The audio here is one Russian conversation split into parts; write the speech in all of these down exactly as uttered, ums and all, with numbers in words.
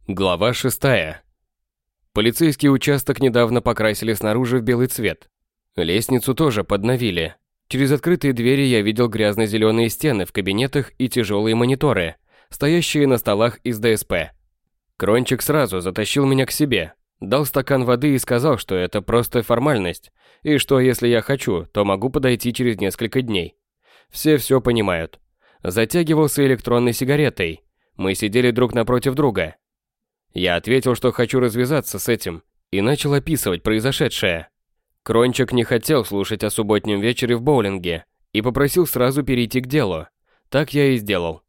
Глава шестая. Полицейский участок недавно покрасили снаружи в белый цвет. Лестницу тоже подновили. Через открытые двери я видел грязно-зеленые стены в кабинетах и тяжелые мониторы, стоящие на столах из дэ эс пэ. Крончик сразу затащил меня к себе, дал стакан воды и сказал, что это просто формальность, и что если я хочу, то могу подойти через несколько дней. Все все понимают. Затягивался электронной сигаретой. Мы сидели друг напротив друга. Я ответил, что хочу развязаться с этим, и начал описывать произошедшее. Крончик не хотел слушать о субботнем вечере в боулинге и попросил сразу перейти к делу. Так я и сделал.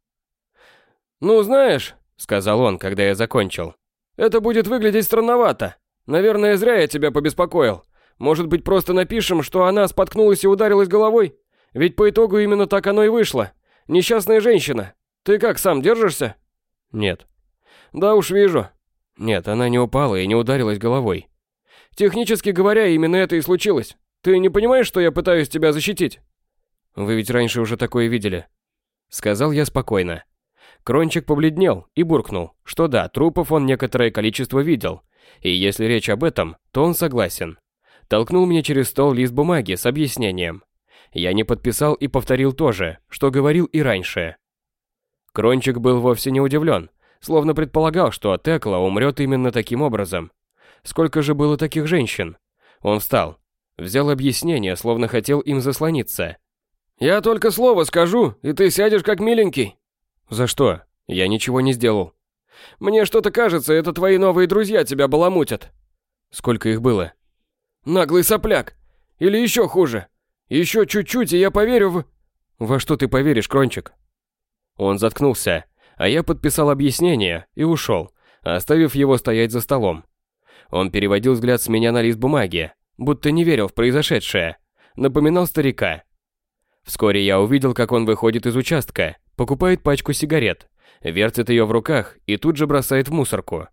«Ну, знаешь», — сказал он, когда я закончил, — «это будет выглядеть странновато. Наверное, зря я тебя побеспокоил. Может быть, просто напишем, что она споткнулась и ударилась головой? Ведь по итогу именно так оно и вышло. Несчастная женщина. Ты как, сам держишься?» «Нет». «Да уж вижу». «Нет, она не упала и не ударилась головой». «Технически говоря, именно это и случилось. Ты не понимаешь, что я пытаюсь тебя защитить?» «Вы ведь раньше уже такое видели», — сказал я спокойно. Крончик побледнел и буркнул, что да, трупов он некоторое количество видел, и если речь об этом, то он согласен. Толкнул мне через стол лист бумаги с объяснением. Я не подписал и повторил то же, что говорил и раньше. Крончик был вовсе не удивлен, словно предполагал, что Текла умрет именно таким образом. Сколько же было таких женщин? Он встал, взял объяснение, словно хотел им заслониться. «Я только слово скажу, и ты сядешь как миленький». «За что? Я ничего не сделал». «Мне что-то кажется, это твои новые друзья тебя баламутят». «Сколько их было?» «Наглый сопляк. Или еще хуже. Еще чуть-чуть, и я поверю в...» «Во что ты поверишь, Крончик?» Он заткнулся, а я подписал объяснение и ушел, оставив его стоять за столом. Он переводил взгляд с меня на лист бумаги, будто не верил в произошедшее, напоминал старика. Вскоре я увидел, как он выходит из участка, покупает пачку сигарет, вертит ее в руках и тут же бросает в мусорку.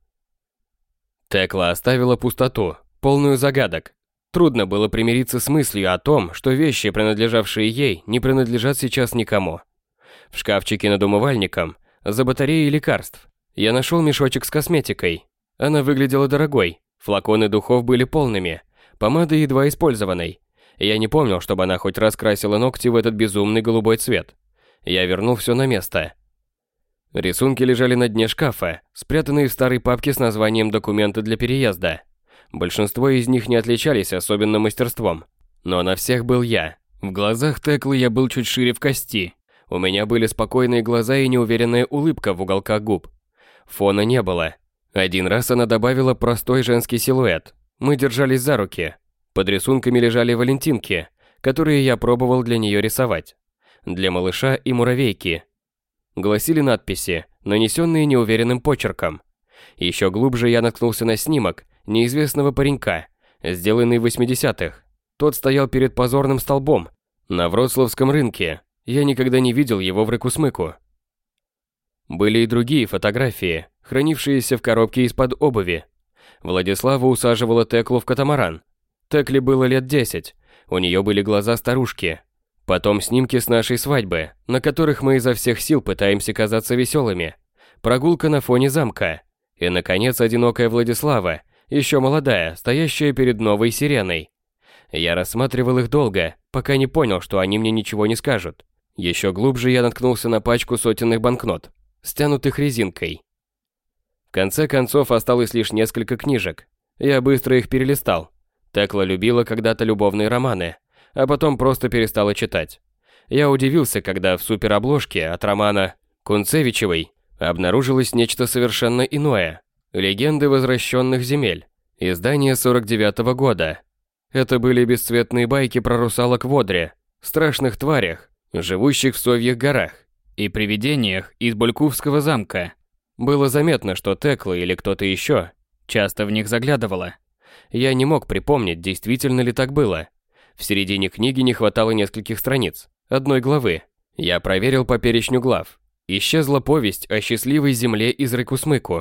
Текла оставила пустоту, полную загадок. Трудно было примириться с мыслью о том, что вещи, принадлежавшие ей, не принадлежат сейчас никому. В шкафчике над умывальником, за батареей лекарств, я нашел мешочек с косметикой. Она выглядела дорогой, флаконы духов были полными, помада едва использованной. Я не помнил, чтобы она хоть раз красила ногти в этот безумный голубой цвет. Я вернул все на место. Рисунки лежали на дне шкафа, спрятанные в старой папке с названием «Документы для переезда». Большинство из них не отличались особенным мастерством. Но на всех был я. В глазах Теклы я был чуть шире в кости. У меня были спокойные глаза и неуверенная улыбка в уголках губ. Фона не было. Один раз она добавила простой женский силуэт. Мы держались за руки. Под рисунками лежали валентинки, которые я пробовал для нее рисовать. Для малыша и муравейки. Гласили надписи, нанесенные неуверенным почерком. Еще глубже я наткнулся на снимок неизвестного паренька, сделанный в восьмидесятых. Тот стоял перед позорным столбом на Вроцлавском рынке. Я никогда не видел его в рыку-смыку. Были и другие фотографии, хранившиеся в коробке из-под обуви. Владислава усаживала Теклу в катамаран. Текле было лет десять, у нее были глаза старушки. Потом снимки с нашей свадьбы, на которых мы изо всех сил пытаемся казаться веселыми. Прогулка на фоне замка. И, наконец, одинокая Владислава, еще молодая, стоящая перед новой сиреной. Я рассматривал их долго, пока не понял, что они мне ничего не скажут. Еще глубже я наткнулся на пачку сотенных банкнот, стянутых резинкой. В конце концов осталось лишь несколько книжек. Я быстро их перелистал. Текла любила когда-то любовные романы, а потом просто перестала читать. Я удивился, когда в суперобложке от романа Кунцевичевой обнаружилось нечто совершенно иное. «Легенды возвращенных земель», издание сорок девятого года. Это были бесцветные байки про русалок в Одре, страшных тварях, живущих в Совьих горах, и привидениях из Булькувского замка. Было заметно, что Текла или кто-то еще часто в них заглядывала. Я не мог припомнить, действительно ли так было. В середине книги не хватало нескольких страниц, одной главы. Я проверил по перечню глав. Исчезла повесть о счастливой земле из Рыкусмыку.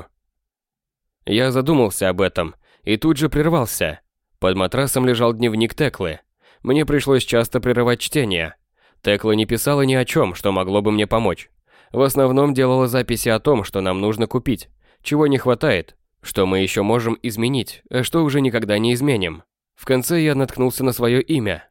Я задумался об этом и тут же прервался. Под матрасом лежал дневник Теклы. Мне пришлось часто прерывать чтение. Текла не писала ни о чем, что могло бы мне помочь. В основном делала записи о том, что нам нужно купить, чего не хватает, что мы еще можем изменить, а что уже никогда не изменим. В конце я наткнулся на свое имя.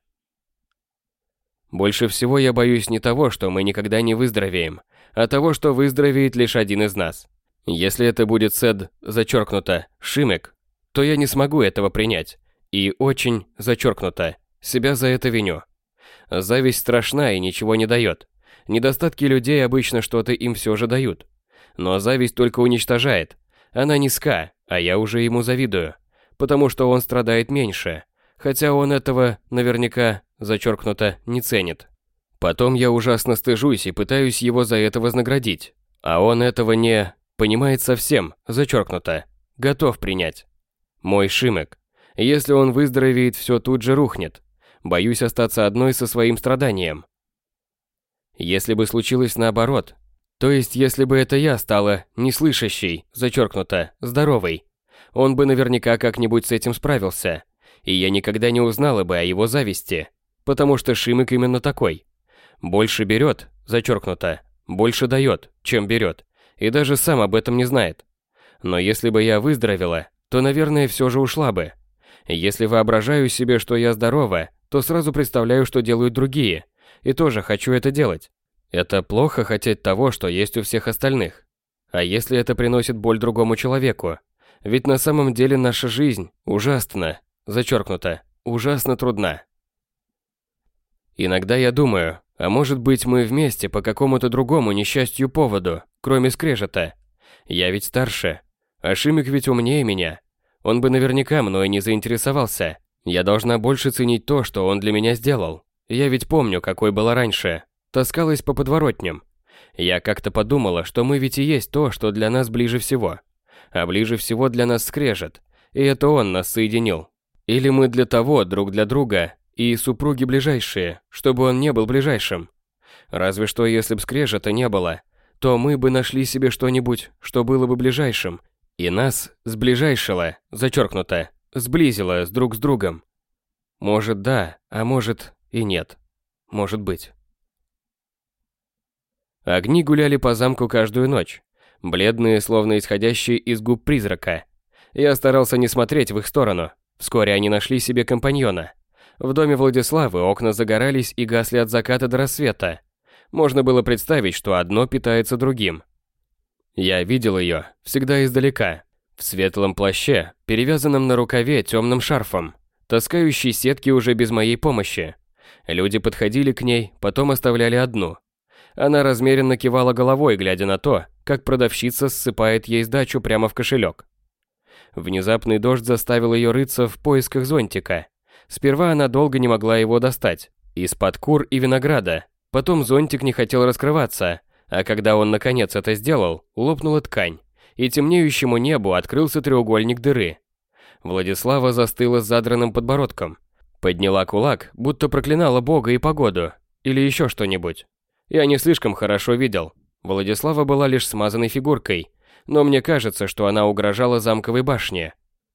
Больше всего я боюсь не того, что мы никогда не выздоровеем, а того, что выздоровеет лишь один из нас. Если это будет Сэд, зачеркнуто, Шимек, то я не смогу этого принять. И очень, зачеркнуто, себя за это виню. Зависть страшна и ничего не дает. Недостатки людей обычно что-то им все же дают. Но зависть только уничтожает. Она низка, а я уже ему завидую. Потому что он страдает меньше. Хотя он этого, наверняка, зачеркнуто, не ценит. Потом я ужасно стыжусь и пытаюсь его за это вознаградить. А он этого не... понимает совсем, зачеркнуто. Готов принять. Мой Шимек. Если он выздоровеет, все тут же рухнет. Боюсь остаться одной со своим страданием. Если бы случилось наоборот, то есть если бы это я стала неслышащей, зачеркнуто, здоровой, он бы наверняка как-нибудь с этим справился, и я никогда не узнала бы о его зависти, потому что Шимек именно такой. Больше берет, зачеркнуто, больше дает, чем берет, и даже сам об этом не знает. Но если бы я выздоровела, то, наверное, все же ушла бы. Если воображаю себе, что я здорова, то сразу представляю, что делают другие, и тоже хочу это делать. Это плохо хотеть того, что есть у всех остальных. А если это приносит боль другому человеку? Ведь на самом деле наша жизнь ужасно, зачеркнуто, ужасно трудна. Иногда я думаю, а может быть мы вместе по какому-то другому несчастью поводу, кроме скрежета. Я ведь старше, а Шимик ведь умнее меня. Он бы наверняка мной не заинтересовался. Я должна больше ценить то, что он для меня сделал. Я ведь помню, какой была раньше. Таскалась по подворотням. Я как-то подумала, что мы ведь и есть то, что для нас ближе всего. А ближе всего для нас скрежет. И это он нас соединил. Или мы для того, друг для друга, и супруги ближайшие, чтобы он не был ближайшим. Разве что если б скрежета не было, то мы бы нашли себе что-нибудь, что было бы ближайшим. И нас сближайшило, зачеркнуто, сблизило с друг с другом. Может да, а может и нет. Может быть. Огни гуляли по замку каждую ночь, бледные, словно исходящие из губ призрака. Я старался не смотреть в их сторону. Вскоре они нашли себе компаньона. В доме Владиславы окна загорались и гасли от заката до рассвета. Можно было представить, что одно питается другим. Я видел ее, всегда издалека, в светлом плаще, перевязанном на рукаве темным шарфом, таскающей сетки уже без моей помощи. Люди подходили к ней, потом оставляли одну. Она размеренно кивала головой, глядя на то, как продавщица ссыпает ей сдачу прямо в кошелек. Внезапный дождь заставил ее рыться в поисках зонтика. Сперва она долго не могла его достать, из-под кур и винограда. Потом зонтик не хотел раскрываться, а когда он наконец это сделал, лопнула ткань, и темнеющему небу открылся треугольник дыры. Владислава застыла с задранным подбородком. Подняла кулак, будто проклинала Бога и погоду, или еще что-нибудь. Я не слишком хорошо видел. Владислава была лишь смазанной фигуркой, но мне кажется, что она угрожала замковой башне.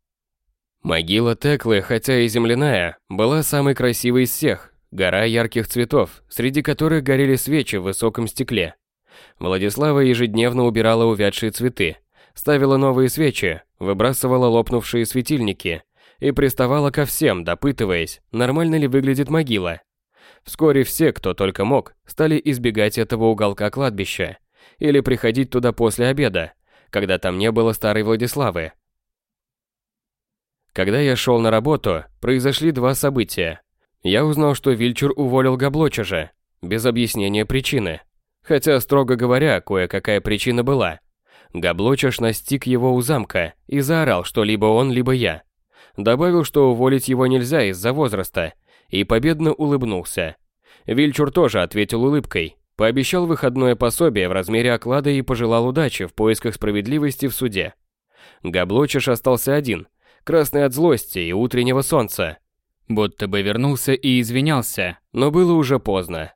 Могила Теклы, хотя и земляная, была самой красивой из всех. Гора ярких цветов, среди которых горели свечи в высоком стекле. Владислава ежедневно убирала увядшие цветы, ставила новые свечи, выбрасывала лопнувшие светильники и приставала ко всем, допытываясь, нормально ли выглядит могила. Вскоре все, кто только мог, стали избегать этого уголка кладбища или приходить туда после обеда, когда там не было старой Владиславы. Когда я шел на работу, произошли два события. Я узнал, что Вильчур уволил Габлочежа, без объяснения причины. Хотя, строго говоря, кое-какая причина была. Габлочеж настиг его у замка и заорал, что либо он, либо я. Добавил, что уволить его нельзя из-за возраста, и победно улыбнулся. Вильчур тоже ответил улыбкой, пообещал выходное пособие в размере оклада и пожелал удачи в поисках справедливости в суде. Габлочеж остался один, красный от злости и утреннего солнца. Будто бы вернулся и извинялся, но было уже поздно.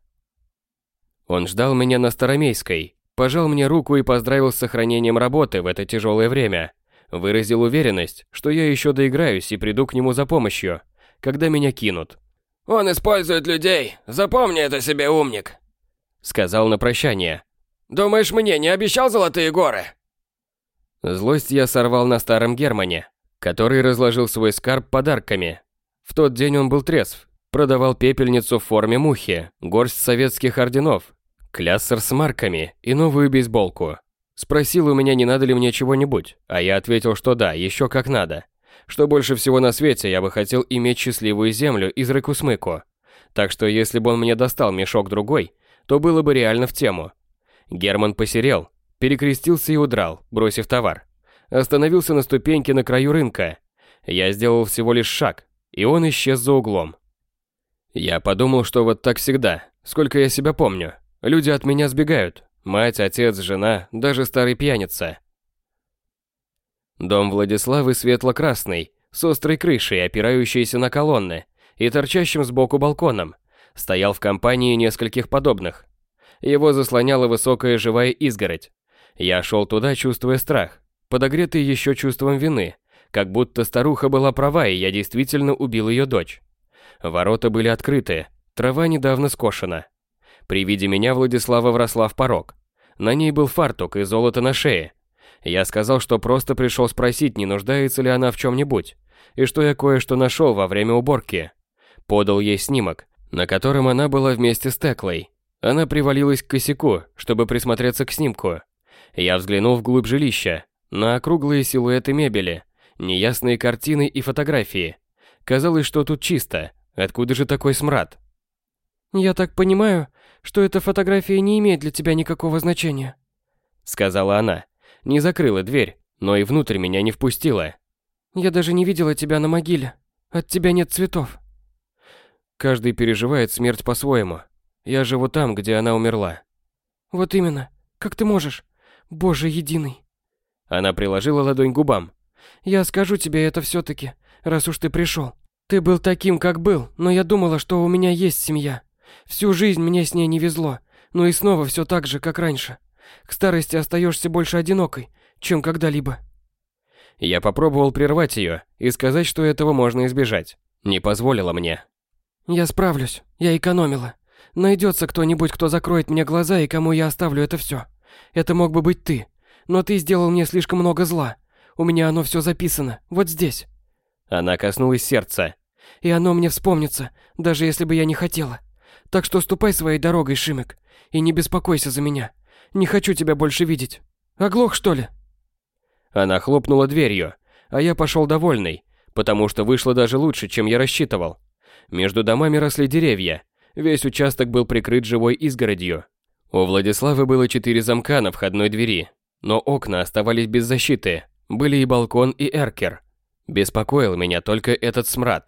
Он ждал меня на Старомейской, пожал мне руку и поздравил с сохранением работы в это тяжелое время. Выразил уверенность, что я еще доиграюсь и приду к нему за помощью, когда меня кинут. «Он использует людей, запомни это себе, умник», — сказал на прощание. «Думаешь, мне не обещал золотые горы?» Злость я сорвал на старом Германе, который разложил свой скарб подарками. В тот день он был трезв, продавал пепельницу в форме мухи, горсть советских орденов, кляссер с марками и новую бейсболку. Спросил у меня, не надо ли мне чего-нибудь, а я ответил, что да, еще как надо. Что больше всего на свете я бы хотел иметь счастливую землю из Рыкусмыку. Так что если бы он мне достал мешок другой, то было бы реально в тему. Герман посерел, перекрестился и удрал, бросив товар. Остановился на ступеньке на краю рынка. Я сделал всего лишь шаг, и он исчез за углом. Я подумал, что вот так всегда, сколько я себя помню. Люди от меня сбегают. Мать, отец, жена, даже старый пьяница. Дом Владиславы светло-красный, с острой крышей, опирающейся на колонны, и торчащим сбоку балконом, стоял в компании нескольких подобных. Его заслоняла высокая живая изгородь. Я шел туда, чувствуя страх, подогретый еще чувством вины, как будто старуха была права, и я действительно убил ее дочь. Ворота были открыты, трава недавно скошена. При виде меня Владислава вросла в порог. На ней был фартук и золото на шее. Я сказал, что просто пришел спросить, не нуждается ли она в чем-нибудь, и что я кое-что нашел во время уборки. Подал ей снимок, на котором она была вместе с Теклой. Она привалилась к косяку, чтобы присмотреться к снимку. Я взглянул вглубь жилища, на округлые силуэты мебели, неясные картины и фотографии. Казалось, что тут чисто. Откуда же такой смрад? «Я так понимаю, что эта фотография не имеет для тебя никакого значения», — сказала она. Не закрыла дверь, но и внутрь меня не впустила. «Я даже не видела тебя на могиле. От тебя нет цветов». Каждый переживает смерть по-своему. Я живу там, где она умерла. «Вот именно. Как ты можешь? Боже единый». Она приложила ладонь к губам. «Я скажу тебе это все-таки, раз уж ты пришел. Ты был таким, как был, но я думала, что у меня есть семья. Всю жизнь мне с ней не везло, но и снова все так же, как раньше. К старости остаешься больше одинокой, чем когда-либо». Я попробовал прервать ее и сказать, что этого можно избежать. Не позволила мне. «Я справлюсь, я экономила. Найдется кто-нибудь, кто закроет мне глаза и кому я оставлю это все. Это мог бы быть ты, но ты сделал мне слишком много зла. У меня оно все записано, вот здесь». Она коснулась сердца. «И оно мне вспомнится, даже если бы я не хотела. Так что ступай своей дорогой, Шимик, и не беспокойся за меня. Не хочу тебя больше видеть. Оглох, что ли?» Она хлопнула дверью, а я пошел довольный, потому что вышло даже лучше, чем я рассчитывал. Между домами росли деревья, весь участок был прикрыт живой изгородью. У Владиславы было четыре замка на входной двери, но окна оставались без защиты, были и балкон, и эркер. Беспокоил меня только этот смрад.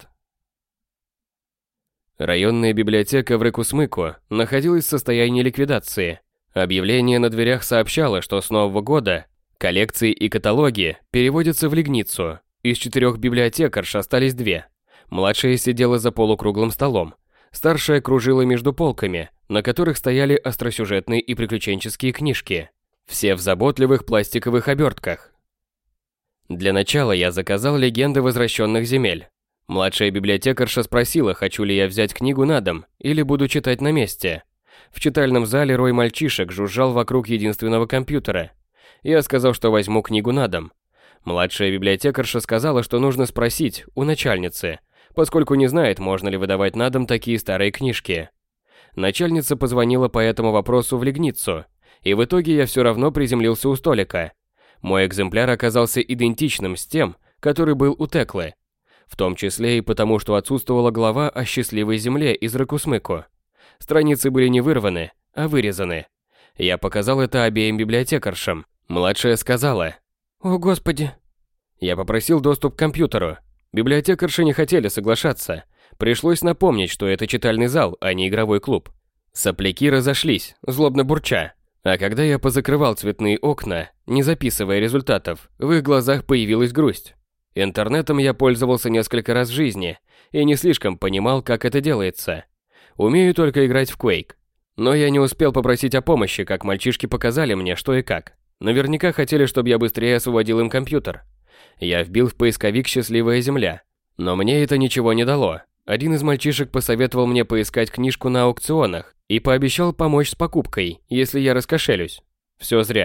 Районная библиотека в Рыкусмыку находилась в состоянии ликвидации. Объявление на дверях сообщало, что с нового года коллекции и каталоги переводятся в Лигницу. Из четырех библиотекарш остались две. Младшая сидела за полукруглым столом. Старшая кружила между полками, на которых стояли остросюжетные и приключенческие книжки. Все в заботливых пластиковых обертках. Для начала я заказал «Легенды возвращенных земель». Младшая библиотекарша спросила, хочу ли я взять книгу на дом или буду читать на месте. В читальном зале рой мальчишек жужжал вокруг единственного компьютера. Я сказал, что возьму книгу на дом. Младшая библиотекарша сказала, что нужно спросить у начальницы, поскольку не знает, можно ли выдавать на дом такие старые книжки. Начальница позвонила по этому вопросу в Лигницу, и в итоге я все равно приземлился у столика. Мой экземпляр оказался идентичным с тем, который был у Теклы. В том числе и потому, что отсутствовала глава о счастливой земле из Рыкусмыку. Страницы были не вырваны, а вырезаны. Я показал это обеим библиотекаршам. Младшая сказала: «О, Господи!» Я попросил доступ к компьютеру. Библиотекарши не хотели соглашаться. Пришлось напомнить, что это читальный зал, а не игровой клуб. Сопляки разошлись, злобно бурча. А когда я позакрывал цветные окна, не записывая результатов, в их глазах появилась грусть. Интернетом я пользовался несколько раз в жизни и не слишком понимал, как это делается. Умею только играть в Quake. Но я не успел попросить о помощи, как мальчишки показали мне, что и как. Наверняка хотели, чтобы я быстрее освободил им компьютер. Я вбил в поисковик «Счастливая земля». Но мне это ничего не дало. Один из мальчишек посоветовал мне поискать книжку на аукционах и пообещал помочь с покупкой, если я раскошелюсь. Все зря.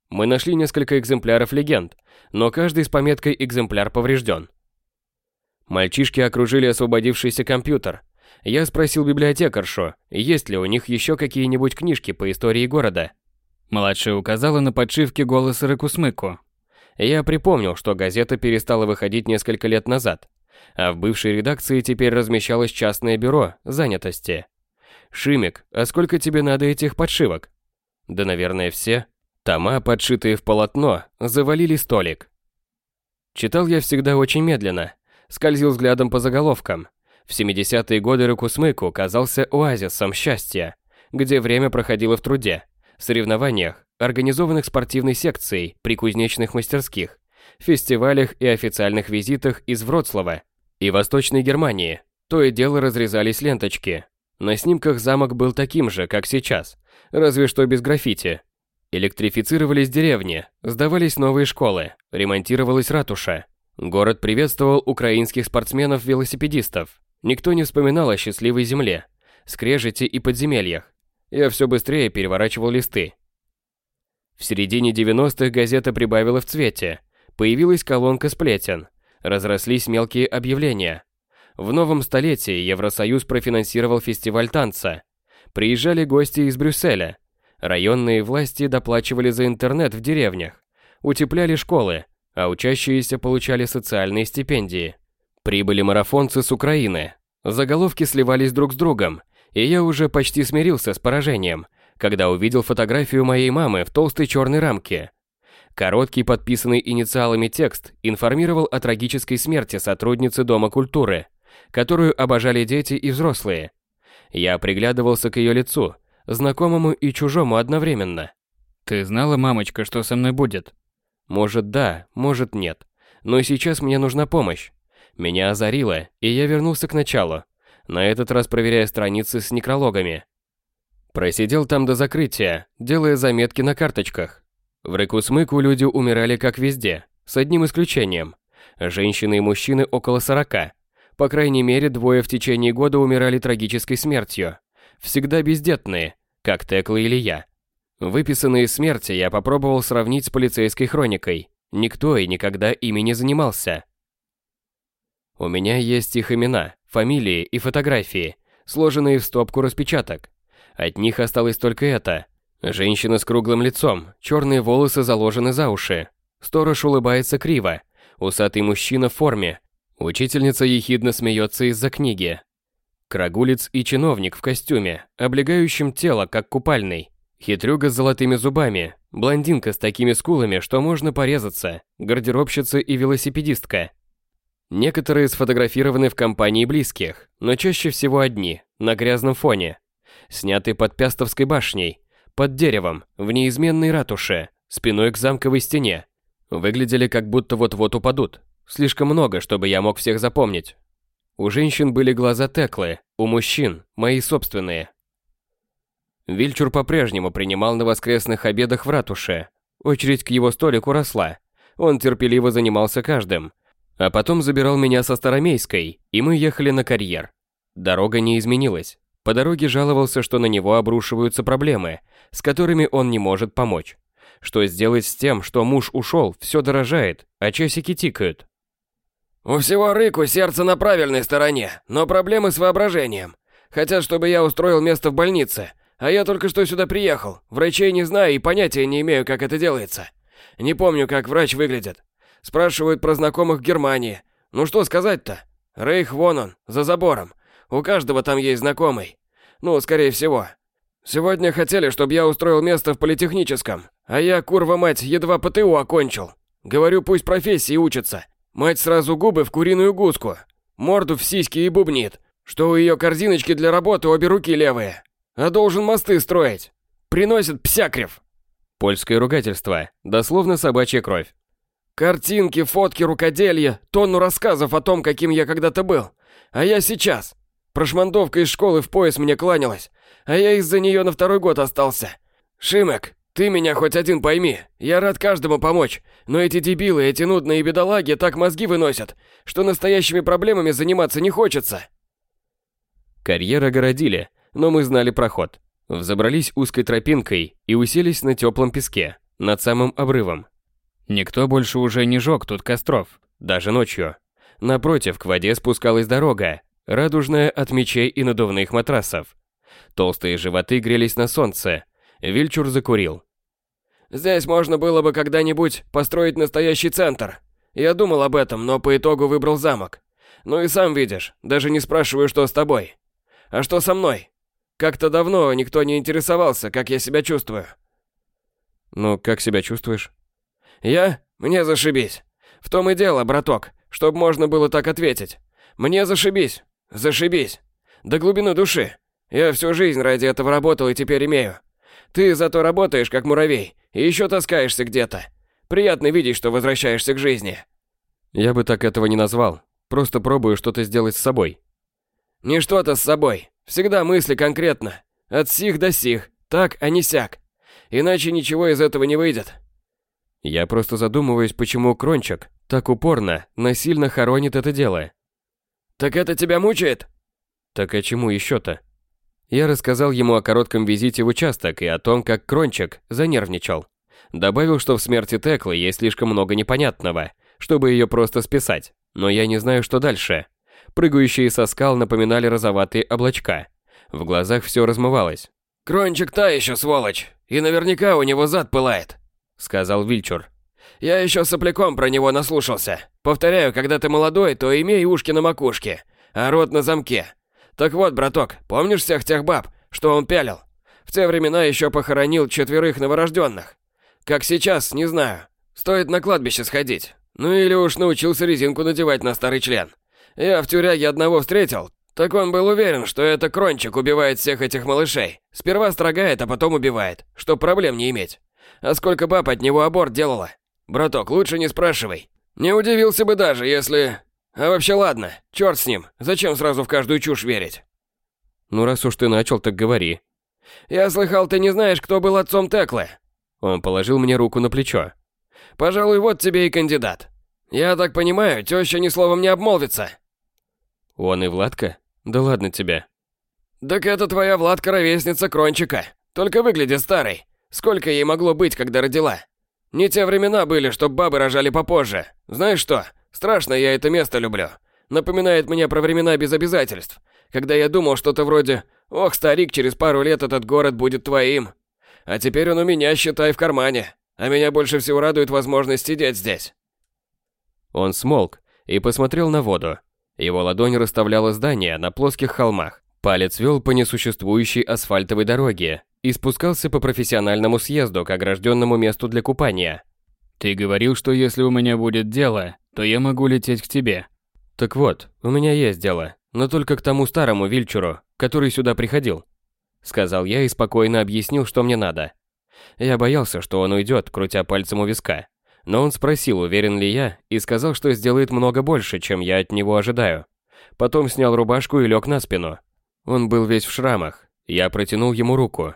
Мы нашли несколько экземпляров легенд, но каждый с пометкой «экземпляр поврежден». Мальчишки окружили освободившийся компьютер. Я спросил библиотекаршу, есть ли у них еще какие-нибудь книжки по истории города. Младшая указала на подшивке «Голос Рыкусмыку». Я припомнил, что газета перестала выходить несколько лет назад, а в бывшей редакции теперь размещалось частное бюро занятости. «Шимик, а сколько тебе надо этих подшивок?» «Да, наверное, все». Тома, подшитые в полотно, завалили столик. Читал я всегда очень медленно, скользил взглядом по заголовкам. В семидесятые годы Рыкусмыку казался оазисом счастья, где время проходило в труде, соревнованиях, организованных спортивной секцией при кузнечных мастерских, фестивалях и официальных визитах из Вроцлава и Восточной Германии. То и дело разрезались ленточки. На снимках замок был таким же, как сейчас, разве что без граффити. Электрифицировались деревни, сдавались новые школы, ремонтировалась ратуша. Город приветствовал украинских спортсменов-велосипедистов. Никто не вспоминал о счастливой земле, скрежете и подземельях. Я все быстрее переворачивал листы. В середине девяностых газета прибавила в цвете. Появилась колонка сплетен. Разрослись мелкие объявления. В новом столетии Евросоюз профинансировал фестиваль танца. Приезжали гости из Брюсселя. Районные власти доплачивали за интернет в деревнях. Утепляли школы, а учащиеся получали социальные стипендии. Прибыли марафонцы с Украины. Заголовки сливались друг с другом, и я уже почти смирился с поражением, когда увидел фотографию моей мамы в толстой черной рамке. Короткий, подписанный инициалами текст информировал о трагической смерти сотрудницы Дома культуры, которую обожали дети и взрослые. Я приглядывался к ее лицу, знакомому и чужому одновременно. «Ты знала, мамочка, что со мной будет?» Может, да, может, нет. Но сейчас мне нужна помощь. Меня озарило, и я вернулся к началу, на этот раз проверяя страницы с некрологами. Просидел там до закрытия, делая заметки на карточках. В Рыкусмыку люди умирали как везде, с одним исключением. Женщины и мужчины около сорока. По крайней мере, двое в течение года умирали трагической смертью. Всегда бездетные, как Текла или я. Выписанные смерти я попробовал сравнить с полицейской хроникой. Никто и никогда ими не занимался. У меня есть их имена, фамилии и фотографии, сложенные в стопку распечаток. От них осталось только это. Женщина с круглым лицом, черные волосы заложены за уши. Сторож улыбается криво. Усатый мужчина в форме. Учительница ехидно смеется из-за книги. Крагулец и чиновник в костюме, облегающем тело, как купальный. Хитрюга с золотыми зубами, блондинка с такими скулами, что можно порезаться, гардеробщица и велосипедистка. Некоторые сфотографированы в компании близких, но чаще всего одни, на грязном фоне. Сняты под Пястовской башней, под деревом, в неизменной ратуше, спиной к замковой стене. Выглядели как будто вот-вот упадут. Слишком много, чтобы я мог всех запомнить. У женщин были глаза Теклы, у мужчин – мои собственные. Вильчур по-прежнему принимал на воскресных обедах в ратуше. Очередь к его столику росла. Он терпеливо занимался каждым. А потом забирал меня со Старомейской, и мы ехали на карьер. Дорога не изменилась. По дороге жаловался, что на него обрушиваются проблемы, с которыми он не может помочь. Что сделать с тем, что муж ушел, все дорожает, а часики тикают. У всего Рыку сердце на правильной стороне, но проблемы с воображением. Хотят, чтобы я устроил место в больнице, а я только что сюда приехал. Врачей не знаю и понятия не имею, как это делается. Не помню, как врач выглядит. Спрашивают про знакомых в Германии. Ну что сказать-то? Рейх вон он, за забором. У каждого там есть знакомый. Ну, скорее всего. Сегодня хотели, чтобы я устроил место в политехническом, а я, курва мать, едва ПТУ окончил. Говорю, пусть профессии учатся. Мать сразу губы в куриную гуску, морду в сиськи и бубнит, что у ее корзиночки для работы обе руки левые, а должен мосты строить. Приносит псякрев. Польское ругательство, дословно собачья кровь. Картинки, фотки, рукоделье, тонну рассказов о том, каким я когда-то был. А я сейчас. Прошмандовка из школы в пояс мне кланялась, а я из-за нее на второй год остался. Шимек, ты меня хоть один пойми. Я рад каждому помочь, но эти дебилы, эти нудные бедолаги так мозги выносят, что настоящими проблемами заниматься не хочется. Карьер огородили, но мы знали проход. Взобрались узкой тропинкой и уселись на теплом песке. над самым обрывом. Никто больше уже не жег тут костров, даже ночью. Напротив, к воде спускалась дорога, радужная от мечей и надувных матрасов. Толстые животы грелись на солнце. Вильчур закурил. «Здесь можно было бы когда-нибудь построить настоящий центр. Я думал об этом, но по итогу выбрал замок. Ну и сам видишь, даже не спрашиваю, что с тобой. А что со мной? Как-то давно никто не интересовался, как я себя чувствую». «Ну, как себя чувствуешь?» «Я? Мне зашибись. В том и дело, браток, чтоб можно было так ответить. Мне зашибись. Зашибись. До глубины души. Я всю жизнь ради этого работал и теперь имею. Ты зато работаешь как муравей и еще таскаешься где-то. Приятно видеть, что возвращаешься к жизни». «Я бы так этого не назвал. Просто пробую что-то сделать с собой». «Не что-то с собой. Всегда мысли конкретно. От сих до сих. Так, а не сяк. Иначе ничего из этого не выйдет». Я просто задумываюсь, почему Крончик так упорно, насильно хоронит это дело. «Так это тебя мучает?» «Так а чему еще-то?» Я рассказал ему о коротком визите в участок и о том, как Крончик занервничал. Добавил, что в смерти Теклы есть слишком много непонятного, чтобы ее просто списать. Но я не знаю, что дальше. Прыгающие со скал напоминали розоватые облачка. В глазах все размывалось. «Крончик та еще сволочь, и наверняка у него зад пылает», — сказал Вильчур. «Я еще сопляком про него наслушался. Повторяю, когда ты молодой, то имей ушки на макушке, а рот на замке. Так вот, браток, помнишь всех тех баб, что он пялил? В те времена еще похоронил четверых новорожденных. Как сейчас, не знаю. Стоит на кладбище сходить. Ну или уж научился резинку надевать на старый член. Я в тюряге одного встретил, так он был уверен, что это Крончик убивает всех этих малышей. Сперва строгает, а потом убивает, чтоб проблем не иметь. А сколько баб от него аборт делала? Браток, лучше не спрашивай. Не удивился бы даже, если... А вообще ладно, черт с ним, зачем сразу в каждую чушь верить?» «Ну раз уж ты начал, так говори». «Я слыхал, ты не знаешь, кто был отцом Теклы?» Он положил мне руку на плечо. «Пожалуй, вот тебе и кандидат. Я так понимаю, теща ни словом не обмолвится». «Он и Владка? Да ладно тебе». «Так это твоя Владка ровесница Крончика, только выглядит старой. Сколько ей могло быть, когда родила? Не те времена были, чтоб бабы рожали попозже. Знаешь что, страшно я это место люблю. Напоминает мне про времена без обязательств, когда я думал что-то вроде «Ох, старик, через пару лет этот город будет твоим». А теперь он у меня, считай, в кармане. А меня больше всего радует возможность сидеть здесь». Он смолк и посмотрел на воду. Его ладонь расставляла здания на плоских холмах. Палец вел по несуществующей асфальтовой дороге и спускался по профессиональному съезду к огражденному месту для купания. «Ты говорил, что если у меня будет дело, то я могу лететь к тебе». «Так вот, у меня есть дело, но только к тому старому Вильчуру, который сюда приходил», — сказал я и спокойно объяснил, что мне надо. Я боялся, что он уйдет, крутя пальцем у виска. Но он спросил, уверен ли я, и сказал, что сделает много больше, чем я от него ожидаю. Потом снял рубашку и лег на спину. Он был весь в шрамах. Я протянул ему руку.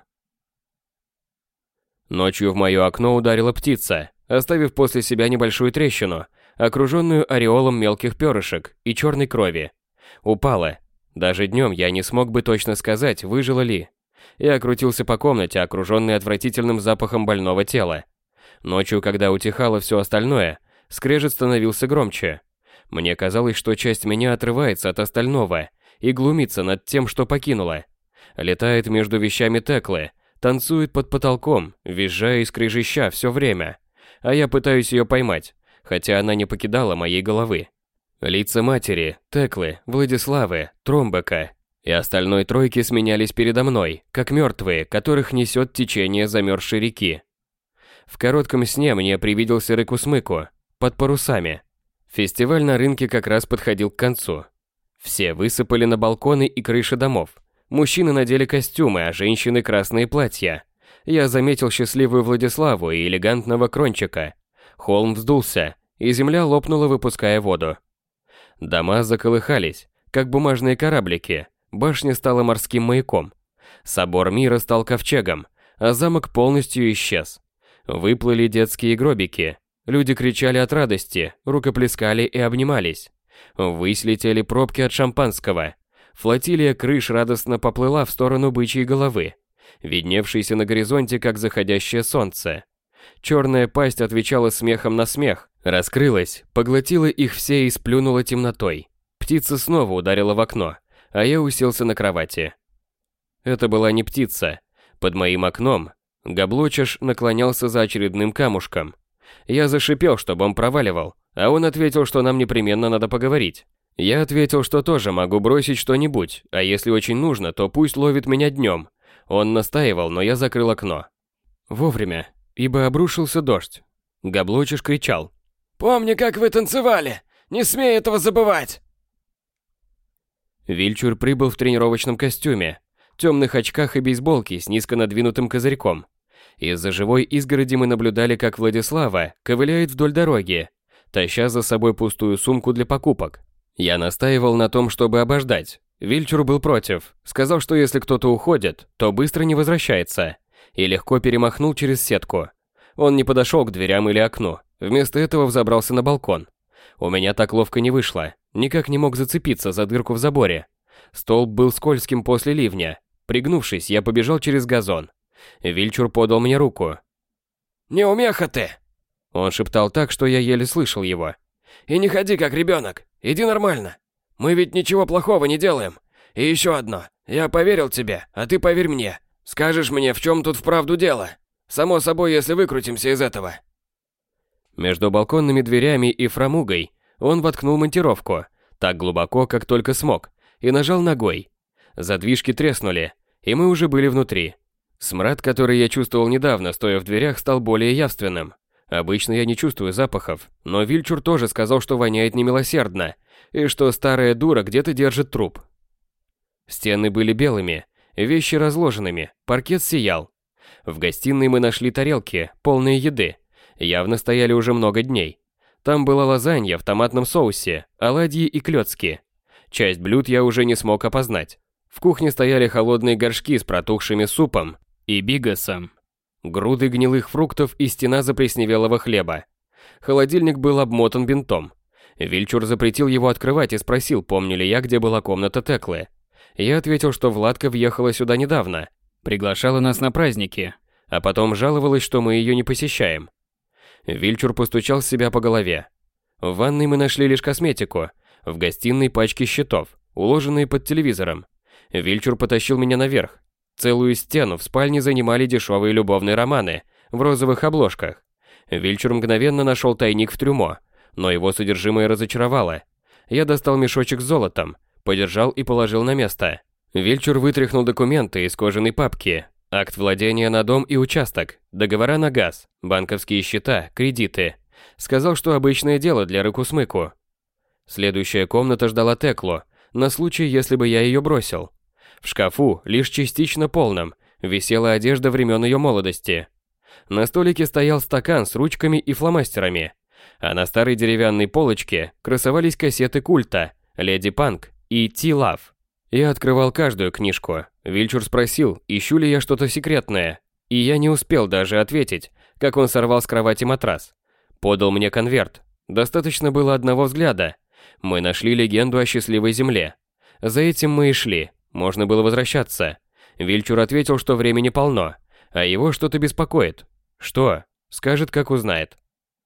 Ночью в мое окно ударила птица, оставив после себя небольшую трещину, окруженную ореолом мелких перышек и черной крови. Упала. Даже днем я не смог бы точно сказать, выжила ли. Я крутился по комнате, окруженный отвратительным запахом больного тела. Ночью, когда утихало все остальное, скрежет становился громче. Мне казалось, что часть меня отрывается от остального и глумится над тем, что покинула. Летает между вещами Теклы, танцует под потолком, визжая и скрежеща все время. А я пытаюсь ее поймать, хотя она не покидала моей головы. Лица матери, Теклы, Владиславы, Тромбека и остальной тройки сменялись передо мной, как мертвые, которых несет течение замерзшей реки. В коротком сне мне привиделся Рыкусмыку под парусами. Фестиваль на рынке как раз подходил к концу. Все высыпали на балконы и крыши домов. Мужчины надели костюмы, а женщины красные платья. Я заметил счастливую Владиславу и элегантного Крончика. Холм вздулся, и земля лопнула, выпуская воду. Дома заколыхались, как бумажные кораблики. Башня стала морским маяком. Собор мира стал ковчегом, а замок полностью исчез. Выплыли детские гробики. Люди кричали от радости, рукоплескали и обнимались. Ввысь летели пробки от шампанского. Флотилия крыш радостно поплыла в сторону бычьей головы, видневшейся на горизонте, как заходящее солнце. Черная пасть отвечала смехом на смех, раскрылась, поглотила их все и сплюнула темнотой. Птица снова ударила в окно, а я уселся на кровати. Это была не птица. Под моим окном Габлочаш наклонялся за очередным камушком. Я зашипел, чтобы он проваливал, а он ответил, что нам непременно надо поговорить. Я ответил, что тоже могу бросить что-нибудь, а если очень нужно, то пусть ловит меня днем. Он настаивал, но я закрыл окно. Вовремя, ибо обрушился дождь. Габлочаш кричал: «Помни, как вы танцевали! Не смей этого забывать!» Вильчур прибыл в тренировочном костюме, темных очках и бейсболке с низко надвинутым козырьком. Из-за живой изгороди мы наблюдали, как Владислава ковыляет вдоль дороги, таща за собой пустую сумку для покупок. Я настаивал на том, чтобы обождать. Вильчур был против, сказал, что если кто-то уходит, то быстро не возвращается, и легко перемахнул через сетку. Он не подошел к дверям или окну, вместо этого взобрался на балкон. У меня так ловко не вышло, никак не мог зацепиться за дырку в заборе. Столб был скользким после ливня. Пригнувшись, я побежал через газон. Вильчур подал мне руку. «Неумеха ты!» Он шептал так, что я еле слышал его. «И не ходи как ребенок, иди нормально. Мы ведь ничего плохого не делаем. И еще одно, я поверил тебе, а ты поверь мне. Скажешь мне, в чем тут вправду дело? Само собой, если выкрутимся из этого». Между балконными дверями и фрамугой он воткнул монтировку, так глубоко, как только смог, и нажал ногой. Задвижки треснули, и мы уже были внутри. Смрад, который я чувствовал недавно, стоя в дверях, стал более явственным. Обычно я не чувствую запахов, но Вильчур тоже сказал, что воняет немилосердно, и что старая дура где-то держит труп. Стены были белыми, вещи разложенными, паркет сиял. В гостиной мы нашли тарелки, полные еды. Явно стояли уже много дней. Там была лазанья в томатном соусе, оладьи и клёцки. Часть блюд я уже не смог опознать. В кухне стояли холодные горшки с протухшими супом и бигасом, груды гнилых фруктов и стена заплесневелого хлеба. Холодильник был обмотан бинтом. Вильчур запретил его открывать и спросил, помню ли я, где была комната Теклы. Я ответил, что Владка въехала сюда недавно, приглашала нас на праздники, а потом жаловалась, что мы ее не посещаем. Вильчур постучал себя по голове. В ванной мы нашли лишь косметику, в гостиной пачки счетов, уложенные под телевизором. Вильчур потащил меня наверх. Целую стену в спальне занимали дешевые любовные романы в розовых обложках. Вильчур мгновенно нашел тайник в трюмо, но его содержимое разочаровало. Я достал мешочек с золотом, подержал и положил на место. Вильчур вытряхнул документы из кожаной папки. Акт владения на дом и участок, договора на газ, банковские счета, кредиты. Сказал, что обычное дело для рыку-смыку. Следующая комната ждала Теклу, на случай, если бы я ее бросил. В шкафу, лишь частично полном, висела одежда времен ее молодости. На столике стоял стакан с ручками и фломастерами, а на старой деревянной полочке красовались кассеты культа, Леди Панк и Ти-Лав. Я открывал каждую книжку. Вильчур спросил, ищу ли я что-то секретное, и я не успел даже ответить, как он сорвал с кровати матрас. Подал мне конверт. Достаточно было одного взгляда. Мы нашли легенду о счастливой земле. За этим мы и шли. Можно было возвращаться. Вильчур ответил, что времени полно, а его что-то беспокоит. Что? Скажет, как узнает.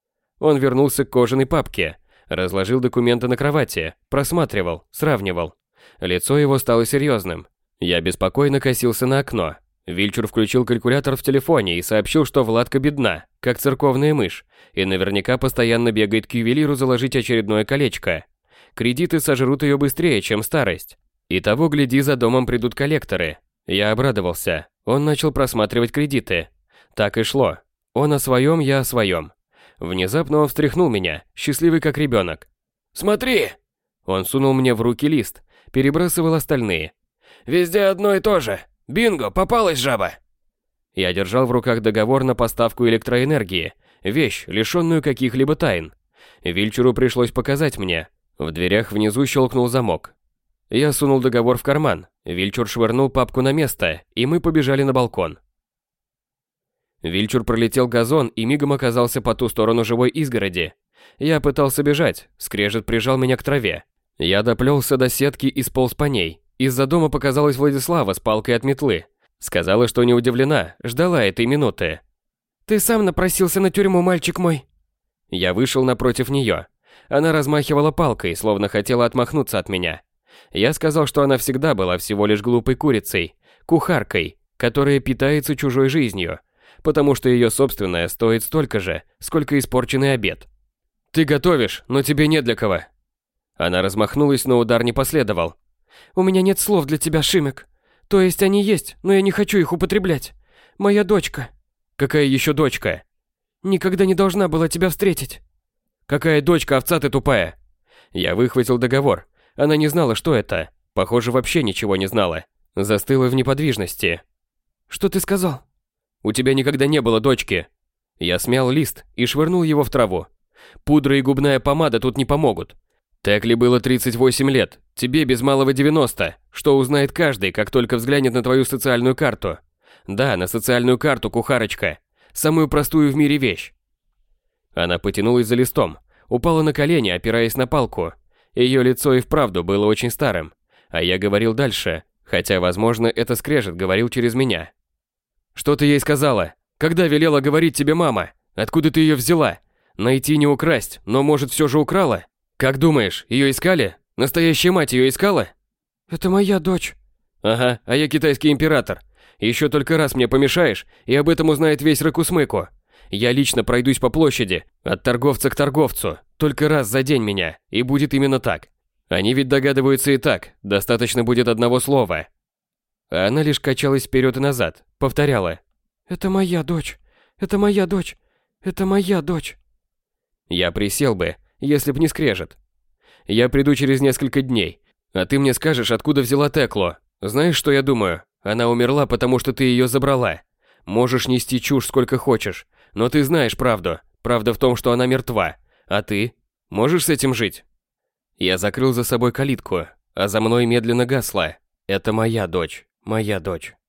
Он вернулся к кожаной папке, разложил документы на кровати, просматривал, сравнивал. Лицо его стало серьезным. Я беспокойно косился на окно. Вильчур включил калькулятор в телефоне и сообщил, что Владка бедна, как церковная мышь, и наверняка постоянно бегает к ювелиру заложить очередное колечко. Кредиты сожрут ее быстрее, чем старость. И того, гляди, за домом придут коллекторы. Я обрадовался. Он начал просматривать кредиты. Так и шло. Он о своем, я о своем. Внезапно он встряхнул меня, счастливый как ребенок. «Смотри!» Он сунул мне в руки лист, перебрасывал остальные. «Везде одно и то же. Бинго, попалась жаба!» Я держал в руках договор на поставку электроэнергии, вещь, лишенную каких-либо тайн. Вильчуру пришлось показать мне. В дверях внизу щелкнул замок. Я сунул договор в карман, Вильчур швырнул папку на место, и мы побежали на балкон. Вильчур пролетел газон и мигом оказался по ту сторону живой изгороди. Я пытался бежать, скрежет прижал меня к траве. Я доплелся до сетки и сполз по ней. Из-за дома показалась Владислава с палкой от метлы. Сказала, что не удивлена, ждала этой минуты. Ты сам напросился на тюрьму, мальчик мой. Я вышел напротив нее. Она размахивала палкой, словно хотела отмахнуться от меня. Я сказал, что она всегда была всего лишь глупой курицей, кухаркой, которая питается чужой жизнью, потому что ее собственная стоит столько же, сколько испорченный обед. «Ты готовишь, но тебе не для кого». Она размахнулась, но удар не последовал. «У меня нет слов для тебя, Шимик. То есть они есть, но я не хочу их употреблять. Моя дочка». «Какая еще дочка?» «Никогда не должна была тебя встретить». «Какая дочка, овца ты тупая?» Я выхватил договор. Она не знала, что это. Похоже, вообще ничего не знала. Застыла в неподвижности. «Что ты сказал?» «У тебя никогда не было дочки». Я смял лист и швырнул его в траву. Пудра и губная помада тут не помогут. Текли было тридцать восемь лет, тебе без малого девяносто, что узнает каждый, как только взглянет на твою социальную карту. Да, на социальную карту, кухарочка. Самую простую в мире вещь. Она потянулась за листом, упала на колени, опираясь на палку. Ее лицо и вправду было очень старым. А я говорил дальше, хотя, возможно, это скрежет говорил через меня. «Что ты ей сказала? Когда велела говорить тебе мама? Откуда ты ее взяла? Найти не украсть, но, может, все же украла? Как думаешь, ее искали? Настоящая мать ее искала?» «Это моя дочь». «Ага, а я китайский император. Еще только раз мне помешаешь, и об этом узнает весь Ракусмыку. Я лично пройдусь по площади, от торговца к торговцу, только раз за день меня, и будет именно так. Они ведь догадываются и так, достаточно будет одного слова». А она лишь качалась вперед и назад, повторяла. «Это моя дочь, это моя дочь, это моя дочь». Я присел бы, если б не скрежет. «Я приду через несколько дней, а ты мне скажешь, откуда взяла Текло. Знаешь, что я думаю? Она умерла, потому что ты ее забрала. Можешь нести чушь сколько хочешь, но ты знаешь правду. Правда в том, что она мертва. А ты? Можешь с этим жить?» Я закрыл за собой калитку, а за мной медленно гасла. «Это моя дочь, моя дочь».